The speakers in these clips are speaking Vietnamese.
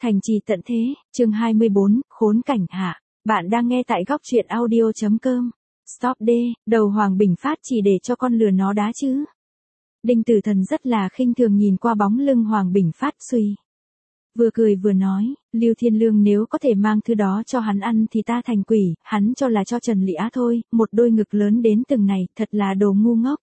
Thành trì tận thế, chương 24, khốn cảnh hạ. Bạn đang nghe tại góc truyện audio.com. Stop D, đầu Hoàng Bình Phát chỉ để cho con lừa nó đá chứ. Đinh Tử Thần rất là khinh thường nhìn qua bóng lưng Hoàng Bình Phát suy. Vừa cười vừa nói, Lưu Thiên Lương nếu có thể mang thứ đó cho hắn ăn thì ta thành quỷ, hắn cho là cho Trần Lị Á thôi, một đôi ngực lớn đến từng này, thật là đồ ngu ngốc.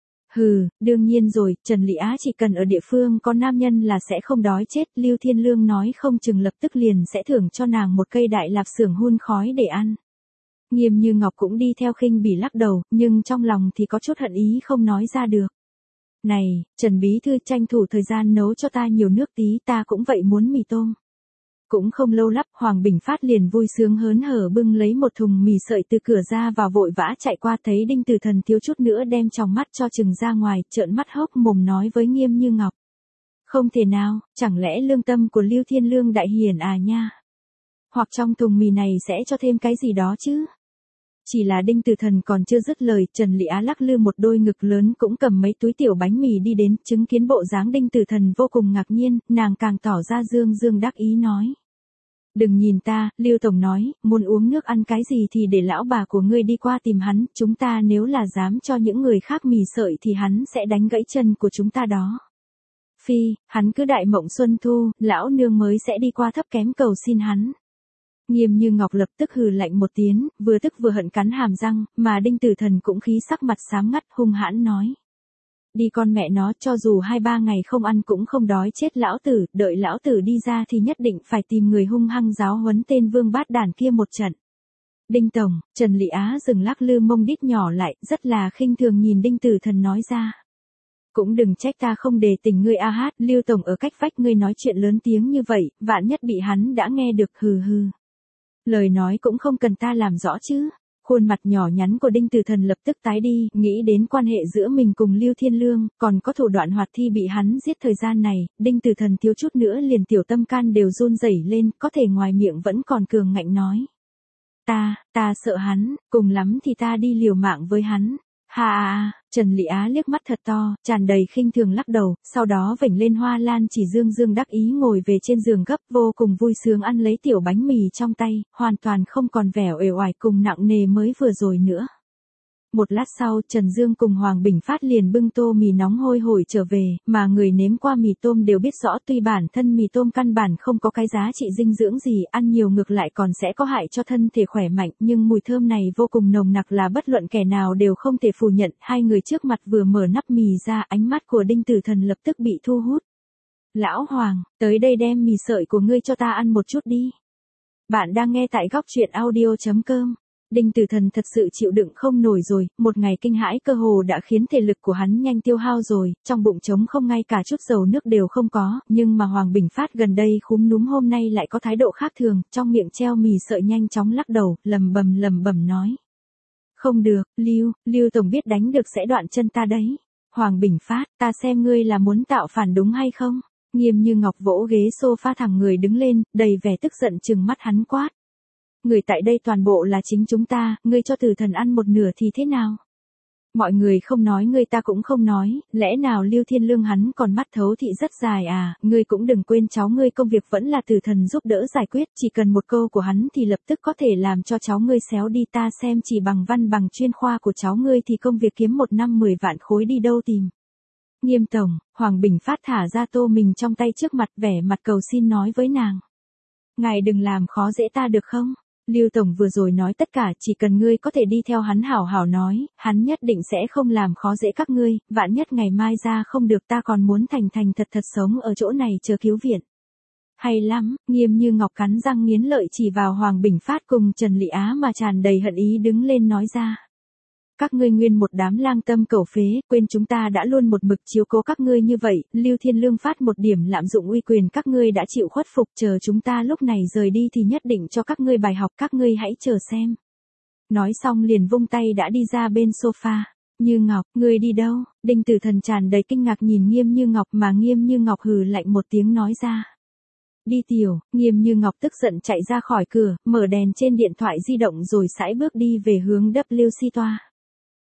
Hừ, đương nhiên rồi, Trần Lị Á chỉ cần ở địa phương có nam nhân là sẽ không đói chết, Lưu Thiên Lương nói không chừng lập tức liền sẽ thưởng cho nàng một cây đại lạp xưởng hun khói để ăn. Nghiêm Như Ngọc cũng đi theo khinh bỉ lắc đầu, nhưng trong lòng thì có chút hận ý không nói ra được. Này, Trần Bí Thư tranh thủ thời gian nấu cho ta nhiều nước tí, ta cũng vậy muốn mì tôm. Cũng không lâu lắm, Hoàng Bình Phát liền vui sướng hớn hở bưng lấy một thùng mì sợi từ cửa ra và vội vã chạy qua thấy Đinh Tử Thần thiếu chút nữa đem tròng mắt cho chừng ra ngoài, trợn mắt hốc mồm nói với Nghiêm Như Ngọc. Không thể nào, chẳng lẽ lương tâm của Lưu Thiên Lương đại hiển à nha? Hoặc trong thùng mì này sẽ cho thêm cái gì đó chứ? Chỉ là Đinh Tử Thần còn chưa dứt lời, Trần Lị Á lắc lư một đôi ngực lớn cũng cầm mấy túi tiểu bánh mì đi đến, chứng kiến bộ dáng Đinh Tử Thần vô cùng ngạc nhiên, nàng càng tỏ ra dương dương đắc ý nói. Đừng nhìn ta, Lưu Tổng nói, muốn uống nước ăn cái gì thì để lão bà của ngươi đi qua tìm hắn, chúng ta nếu là dám cho những người khác mì sợi thì hắn sẽ đánh gãy chân của chúng ta đó. Phi, hắn cứ đại mộng xuân thu, lão nương mới sẽ đi qua thấp kém cầu xin hắn. Nghiêm Như Ngọc lập tức hừ lạnh một tiếng, vừa tức vừa hận cắn hàm răng, mà Đinh Tử Thần cũng khí sắc mặt xám ngắt hung hãn nói. Đi con mẹ nó, cho dù 2-3 ngày không ăn cũng không đói chết lão tử, đợi lão tử đi ra thì nhất định phải tìm người hung hăng giáo huấn tên vương bát đàn kia một trận. Đinh Tổng, Trần Lị Á dừng lắc lư mông đít nhỏ lại, rất là khinh thường nhìn Đinh Tử Thần nói ra. Cũng đừng trách ta không đề tình ngươi a hát, Lưu Tổng ở cách vách ngươi nói chuyện lớn tiếng như vậy, vạn nhất bị hắn đã nghe được hừ hừ. Lời nói cũng không cần ta làm rõ chứ. Khuôn mặt nhỏ nhắn của Đinh Tử Thần lập tức tái đi, nghĩ đến quan hệ giữa mình cùng Lưu Thiên Lương, còn có thủ đoạn hoạt thi bị hắn giết thời gian này, Đinh Tử Thần thiếu chút nữa liền tiểu tâm can đều run rẩy lên, có thể ngoài miệng vẫn còn cường ngạnh nói. Ta sợ hắn, cùng lắm thì ta đi liều mạng với hắn. Ha. Trần Lị Á liếc mắt thật to, tràn đầy khinh thường lắc đầu, sau đó vểnh lên hoa lan chỉ dương dương đắc ý ngồi về trên giường gấp vô cùng vui sướng ăn lấy tiểu bánh mì trong tay, hoàn toàn không còn vẻ uể oải cùng nặng nề mới vừa rồi nữa. Một lát sau, Trần Dương cùng Hoàng Bình Phát liền bưng tô mì nóng hôi hổi trở về, mà người nếm qua mì tôm đều biết rõ tuy bản thân mì tôm căn bản không có cái giá trị dinh dưỡng gì, ăn nhiều ngược lại còn sẽ có hại cho thân thể khỏe mạnh, nhưng mùi thơm này vô cùng nồng nặc là bất luận kẻ nào đều không thể phủ nhận. Hai người trước mặt vừa mở nắp mì ra, ánh mắt của Đinh Tử Thần lập tức bị thu hút. Lão Hoàng, tới đây đem mì sợi của ngươi cho ta ăn một chút đi. Bạn đang nghe tại góc truyện audio.com. Đinh Tử Thần thật sự chịu đựng không nổi rồi, một ngày kinh hãi cơ hồ đã khiến thể lực của hắn nhanh tiêu hao rồi, trong bụng trống không ngay cả chút dầu nước đều không có, nhưng mà Hoàng Bình Phát gần đây khúm núm hôm nay lại có thái độ khác thường, trong miệng treo mì sợi nhanh chóng lắc đầu, lầm bầm nói. Không được, Lưu Tổng biết đánh được sẽ đoạn chân ta đấy. Hoàng Bình Phát, ta xem ngươi là muốn tạo phản đúng hay không? Nghiêm Như Ngọc vỗ ghế sofa thẳng người đứng lên, đầy vẻ tức giận trừng mắt hắn quát. Người tại đây toàn bộ là chính chúng ta, ngươi cho Tử Thần ăn một nửa thì thế nào? Mọi người không nói ngươi ta cũng không nói, lẽ nào Lưu Thiên Lương hắn còn mắt thấu thị rất dài à, ngươi cũng đừng quên cháu ngươi công việc vẫn là Tử Thần giúp đỡ giải quyết, chỉ cần một câu của hắn thì lập tức có thể làm cho cháu ngươi xéo đi, ta xem chỉ bằng văn bằng chuyên khoa của cháu ngươi thì công việc kiếm 1 năm 10 vạn khối đi đâu tìm. Nghiêm Tổng, Hoàng Bình Phát thả ra tô mình trong tay trước mặt vẻ mặt cầu xin nói với nàng. Ngài đừng làm khó dễ ta được không? Lưu Tổng vừa rồi nói tất cả, chỉ cần ngươi có thể đi theo hắn hảo hảo nói, hắn nhất định sẽ không làm khó dễ các ngươi, vạn nhất ngày mai ra không được ta còn muốn thành thật sống ở chỗ này chờ cứu viện. Hay lắm, Nghiêm Như Ngọc cắn răng nghiến lợi chỉ vào Hoàng Bình Phát cùng Trần Lị Á mà tràn đầy hận ý đứng lên nói ra. Các ngươi nguyên một đám lang tâm cẩu phế, quên chúng ta đã luôn một mực chiếu cố các ngươi như vậy, Lưu Thiên Lương phát một điểm lạm dụng uy quyền các ngươi đã chịu khuất phục, chờ chúng ta lúc này rời đi thì nhất định cho các ngươi bài học, các ngươi hãy chờ xem. Nói xong liền vung tay đã đi ra bên sofa. Như Ngọc, ngươi đi đâu? Đinh Tử Thần tràn đầy kinh ngạc nhìn Nghiêm Như Ngọc mà Nghiêm Như Ngọc hừ lạnh một tiếng nói ra. Đi tiểu, Nghiêm Như Ngọc tức giận chạy ra khỏi cửa, mở đèn trên điện thoại di động rồi sải bước đi về hướng WC toa.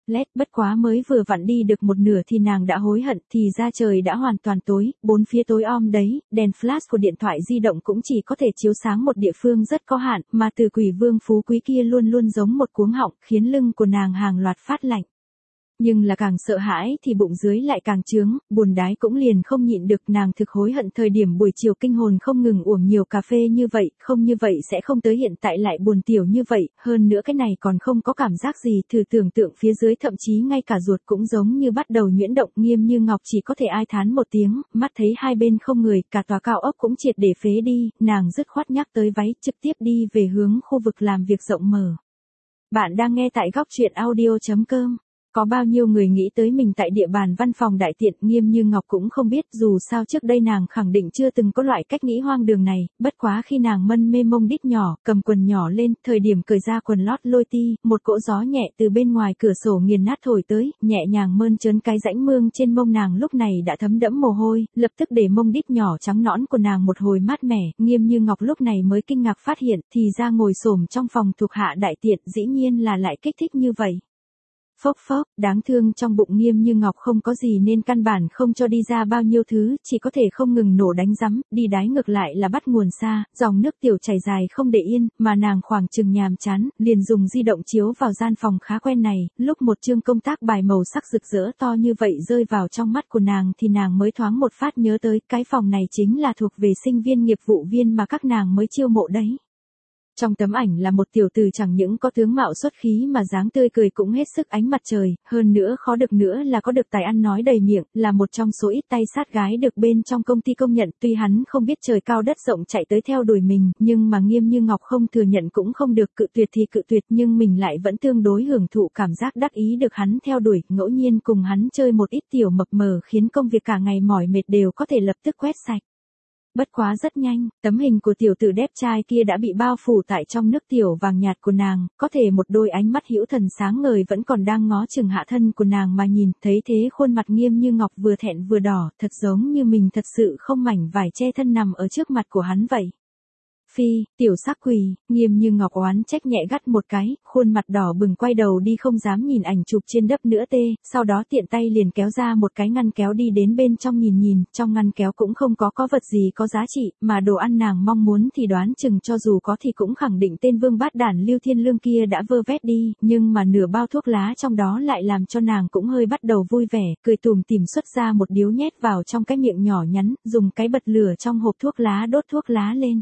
LED, bất quá mới vừa vặn đi được một nửa thì nàng đã hối hận, thì ra trời đã hoàn toàn tối, bốn phía tối om đấy, đèn flash của điện thoại di động cũng chỉ có thể chiếu sáng một địa phương rất có hạn, mà từ Quỷ Vương phú quý kia luôn luôn giống một cuống họng, khiến lưng của nàng hàng loạt phát lạnh. Nhưng là càng sợ hãi thì bụng dưới lại càng trướng, buồn đái cũng liền không nhịn được, nàng thực hối hận thời điểm buổi chiều kinh hồn không ngừng uống nhiều cà phê như vậy, không như vậy sẽ không tới hiện tại lại buồn tiểu như vậy, hơn nữa cái này còn không có cảm giác gì, thử tưởng tượng phía dưới thậm chí ngay cả ruột cũng giống như bắt đầu nhuyễn động. Nghiêm Như Ngọc chỉ có thể ai thán một tiếng, mắt thấy hai bên không người, cả tòa cao ốc cũng triệt để phế đi, nàng dứt khoát nhắc tới váy, trực tiếp đi về hướng khu vực làm việc rộng mở. Bạn đang nghe tại góc truyện audio.com. Có bao nhiêu người nghĩ tới mình tại địa bàn văn phòng đại tiện, Nghiêm Như Ngọc cũng không biết, dù sao trước đây nàng khẳng định chưa từng có loại cách nghĩ hoang đường này, bất quá khi nàng mân mê mông đít nhỏ, cầm quần nhỏ lên, thời điểm cởi ra quần lót lôi ti, một cỗ gió nhẹ từ bên ngoài cửa sổ nghiền nát thổi tới, nhẹ nhàng mơn trớn cái rãnh mương trên mông nàng lúc này đã thấm đẫm mồ hôi, lập tức để mông đít nhỏ trắng nõn của nàng một hồi mát mẻ. Nghiêm Như Ngọc lúc này mới kinh ngạc phát hiện, thì ra ngồi xổm trong phòng thuộc hạ đại tiện dĩ nhiên là lại kích thích như vậy. Phốc phốc, đáng thương trong bụng Nghiêm Như Ngọc không có gì nên căn bản không cho đi ra bao nhiêu thứ, chỉ có thể không ngừng nổ đánh rắm, đi đái ngược lại là bắt nguồn xa, dòng nước tiểu chảy dài không để yên, mà nàng khoảng chừng nhàm chán, liền dùng di động chiếu vào gian phòng khá quen này, lúc một chương công tác bài màu sắc rực rỡ to như vậy rơi vào trong mắt của nàng thì nàng mới thoáng một phát nhớ tới, cái phòng này chính là thuộc về sinh viên nghiệp vụ viên mà các nàng mới chiêu mộ đấy. Trong tấm ảnh là một tiểu tử chẳng những có tướng mạo xuất khí mà dáng tươi cười cũng hết sức ánh mặt trời, hơn nữa khó được nữa là có được tài ăn nói đầy miệng, là một trong số ít tay sát gái được bên trong công ty công nhận. Tuy hắn không biết trời cao đất rộng chạy tới theo đuổi mình, nhưng mà Nghiêm Như Ngọc không thừa nhận cũng không được, cự tuyệt thì cự tuyệt, nhưng mình lại vẫn tương đối hưởng thụ cảm giác đắc ý được hắn theo đuổi, ngẫu nhiên cùng hắn chơi một ít tiểu mập mờ khiến công việc cả ngày mỏi mệt đều có thể lập tức quét sạch. Bất quá rất nhanh, tấm hình của tiểu tử đẹp trai kia đã bị bao phủ tại trong nước tiểu vàng nhạt của nàng, có thể một đôi ánh mắt hữu thần sáng ngời vẫn còn đang ngó chừng hạ thân của nàng mà nhìn, thấy thế khuôn mặt Nghiêm Như Ngọc vừa thẹn vừa đỏ, thật giống như mình thật sự không mảnh vải che thân nằm ở trước mặt của hắn vậy. Phi, tiểu sắc quỷ, Nghiêm Như Ngọc oán trách nhẹ gắt một cái, khuôn mặt đỏ bừng quay đầu đi không dám nhìn ảnh chụp trên đấp nữa tê, sau đó tiện tay liền kéo ra một cái ngăn kéo đi đến bên trong nhìn, trong ngăn kéo cũng không có vật gì có giá trị, mà đồ ăn nàng mong muốn thì đoán chừng cho dù có thì cũng khẳng định tên vương bát đản Lưu Thiên Lương kia đã vơ vét đi, nhưng mà nửa bao thuốc lá trong đó lại làm cho nàng cũng hơi bắt đầu vui vẻ, cười tủm tỉm xuất ra một điếu nhét vào trong cái miệng nhỏ nhắn, dùng cái bật lửa trong hộp thuốc lá đốt thuốc lá lên.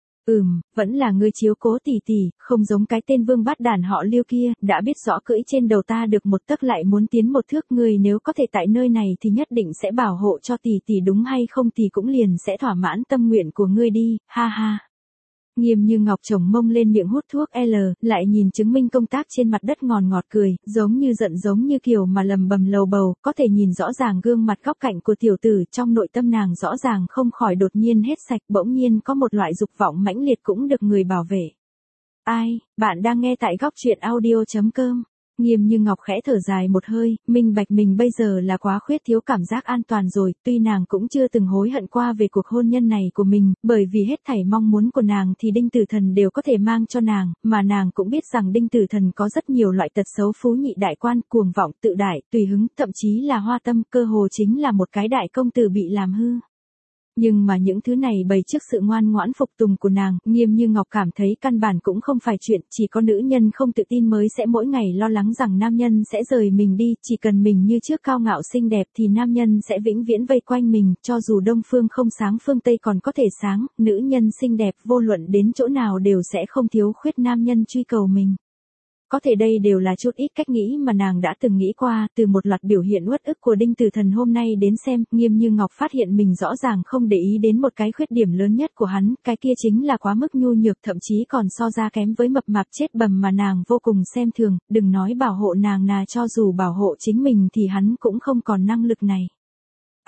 Vẫn là ngươi chiếu cố tỷ tỷ, không giống cái tên vương bát đản họ Lưu kia, đã biết rõ cưỡi trên đầu ta được một tấc lại muốn tiến một thước, ngươi nếu có thể tại nơi này thì nhất định sẽ bảo hộ cho tỷ tỷ đúng hay không, thì cũng liền sẽ thỏa mãn tâm nguyện của ngươi đi, ha ha. Nghiêm Như Ngọc chồng mông lên miệng hút thuốc L, lại nhìn chứng minh công tác trên mặt đất ngọt cười, giống như giận giống như kiều mà lầm bầm lầu bầu, có thể nhìn rõ ràng gương mặt góc cạnh của tiểu tử, trong nội tâm nàng rõ ràng không khỏi đột nhiên hết sạch, bỗng nhiên có một loại dục vọng mãnh liệt cũng được người bảo vệ. Ai, bạn đang nghe tại góc truyện audio.com. Nghiêm Như Ngọc khẽ thở dài một hơi, minh bạch mình bây giờ là quá khuyết thiếu cảm giác an toàn rồi, tuy nàng cũng chưa từng hối hận qua về cuộc hôn nhân này của mình, bởi vì hết thảy mong muốn của nàng thì Đinh Tử Thần đều có thể mang cho nàng, mà nàng cũng biết rằng Đinh Tử Thần có rất nhiều loại tật xấu, phú nhị đại quan, cuồng vọng, tự đại, tùy hứng, thậm chí là hoa tâm, cơ hồ chính là một cái đại công tử bị làm hư. Nhưng mà những thứ này bày trước sự ngoan ngoãn phục tùng của nàng, Nghiêm Như Ngọc cảm thấy căn bản cũng không phải chuyện, chỉ có nữ nhân không tự tin mới sẽ mỗi ngày lo lắng rằng nam nhân sẽ rời mình đi, chỉ cần mình như trước cao ngạo xinh đẹp thì nam nhân sẽ vĩnh viễn vây quanh mình, cho dù đông phương không sáng phương Tây còn có thể sáng, nữ nhân xinh đẹp vô luận đến chỗ nào đều sẽ không thiếu khuyết nam nhân truy cầu mình. Có thể đây đều là chút ít cách nghĩ mà nàng đã từng nghĩ qua, từ một loạt biểu hiện uất ức của Đinh Tử Thần hôm nay đến xem, Nghiêm Như Ngọc phát hiện mình rõ ràng không để ý đến một cái khuyết điểm lớn nhất của hắn, cái kia chính là quá mức nhu nhược, thậm chí còn so ra kém với mập mạp chết bầm mà nàng vô cùng xem thường, đừng nói bảo hộ nàng, cho dù bảo hộ chính mình thì hắn cũng không còn năng lực này.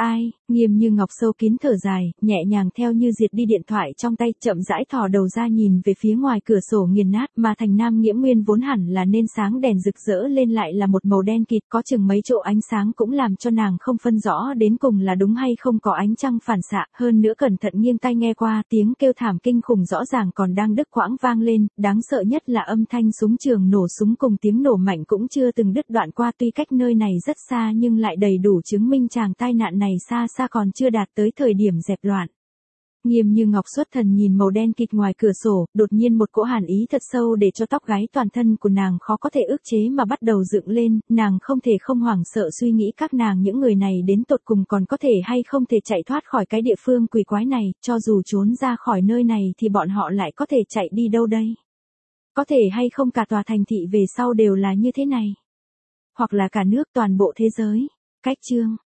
Ai, Nghiêm Như Ngọc sâu kín thở dài, nhẹ nhàng theo như diệt đi điện thoại trong tay, chậm rãi thò đầu ra nhìn về phía ngoài cửa sổ nghiền nát, mà thành Nam Nghiễm Nguyên vốn hẳn là nên sáng đèn rực rỡ lên lại là một màu đen kịt, có chừng mấy chỗ ánh sáng cũng làm cho nàng không phân rõ đến cùng là đúng hay không có ánh trăng phản xạ, hơn nữa cẩn thận nghiêng tai nghe qua, tiếng kêu thảm kinh khủng rõ ràng còn đang đứt quãng vang lên, đáng sợ nhất là âm thanh súng trường nổ súng cùng tiếng nổ mạnh cũng chưa từng đứt đoạn qua, tuy cách nơi này rất xa nhưng lại đầy đủ chứng minh chàng tai nạn này xa xa còn chưa đạt tới thời điểm dẹp loạn. Nghiêm Như Ngọc xuất thần nhìn màu đen kịt ngoài cửa sổ, đột nhiên một cỗ hàn ý thật sâu để cho tóc gáy toàn thân của nàng khó có thể ức chế mà bắt đầu dựng lên, nàng không thể không hoảng sợ suy nghĩ các nàng những người này đến tột cùng còn có thể hay không thể chạy thoát khỏi cái địa phương quỷ quái này, cho dù trốn ra khỏi nơi này thì bọn họ lại có thể chạy đi đâu đây? Có thể hay không cả tòa thành thị về sau đều là như thế này? Hoặc là cả nước toàn bộ thế giới? Cách chương